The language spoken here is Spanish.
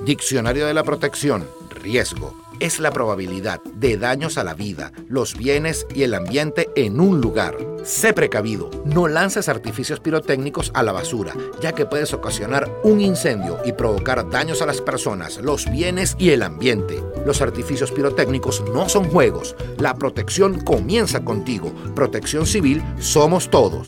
Diccionario de la Protección. Riesgo. Es la probabilidad de daños a la vida, los bienes y el ambiente en un lugar. Sé precavido. No lances artificios pirotécnicos a la basura, ya que puedes ocasionar un incendio y provocar daños a las personas, los bienes y el ambiente. Los artificios pirotécnicos no son juegos. La protección comienza contigo. Protección Civil somos todos.